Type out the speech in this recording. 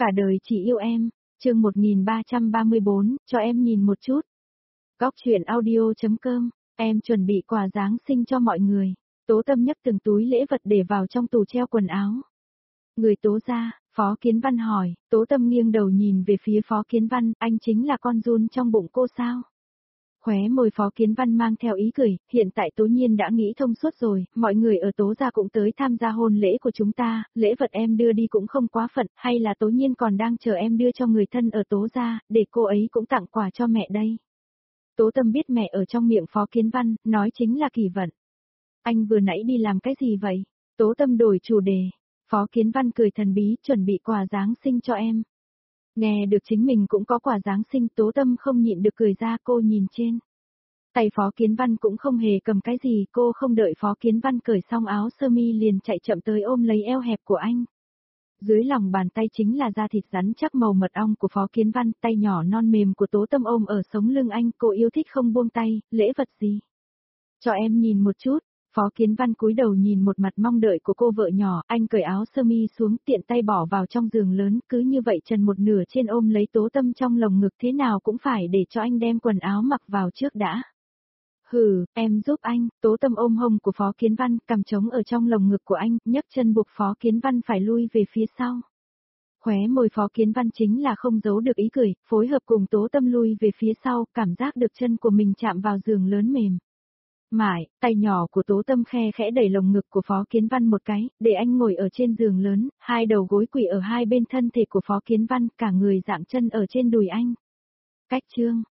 Cả đời chỉ yêu em, chương 1334, cho em nhìn một chút. Góc chuyện audio.com, em chuẩn bị quà Giáng sinh cho mọi người. Tố Tâm nhấc từng túi lễ vật để vào trong tủ treo quần áo. Người Tố gia, Phó Kiến Văn hỏi, Tố Tâm nghiêng đầu nhìn về phía Phó Kiến Văn, anh chính là con giun trong bụng cô sao? Khóe môi Phó Kiến Văn mang theo ý cười, hiện tại Tố Nhiên đã nghĩ thông suốt rồi, mọi người ở Tố gia cũng tới tham gia hôn lễ của chúng ta, lễ vật em đưa đi cũng không quá phận, hay là Tố Nhiên còn đang chờ em đưa cho người thân ở Tố gia, để cô ấy cũng tặng quà cho mẹ đây. Tố Tâm biết mẹ ở trong miệng Phó Kiến Văn, nói chính là Kỳ Vận. Anh vừa nãy đi làm cái gì vậy? Tố Tâm đổi chủ đề. Phó Kiến Văn cười thần bí, chuẩn bị quà Giáng sinh cho em. Nghe được chính mình cũng có quà Giáng sinh, Tố Tâm không nhịn được cười ra, cô nhìn trên. Tay Phó Kiến Văn cũng không hề cầm cái gì, cô không đợi Phó Kiến Văn cởi xong áo sơ mi liền chạy chậm tới ôm lấy eo hẹp của anh. Dưới lòng bàn tay chính là da thịt rắn chắc màu mật ong của Phó Kiến Văn, tay nhỏ non mềm của Tố Tâm ôm ở sống lưng anh, cô yêu thích không buông tay, lễ vật gì? Cho em nhìn một chút. Phó Kiến Văn cúi đầu nhìn một mặt mong đợi của cô vợ nhỏ, anh cởi áo sơ mi xuống tiện tay bỏ vào trong giường lớn, cứ như vậy trần một nửa trên ôm lấy Tố Tâm trong lồng ngực, thế nào cũng phải để cho anh đem quần áo mặc vào trước đã. Hừ, em giúp anh, Tố Tâm ôm hông của Phó Kiến Văn, cầm trống ở trong lồng ngực của anh, nhấc chân buộc Phó Kiến Văn phải lui về phía sau. Khóe môi Phó Kiến Văn chính là không giấu được ý cười, phối hợp cùng Tố Tâm lui về phía sau, cảm giác được chân của mình chạm vào giường lớn mềm. Mãi, tay nhỏ của Tố Tâm khe khẽ đẩy lồng ngực của Phó Kiến Văn một cái, để anh ngồi ở trên giường lớn, hai đầu gối quỳ ở hai bên thân thể của Phó Kiến Văn, cả người dạng chân ở trên đùi anh. Cách chương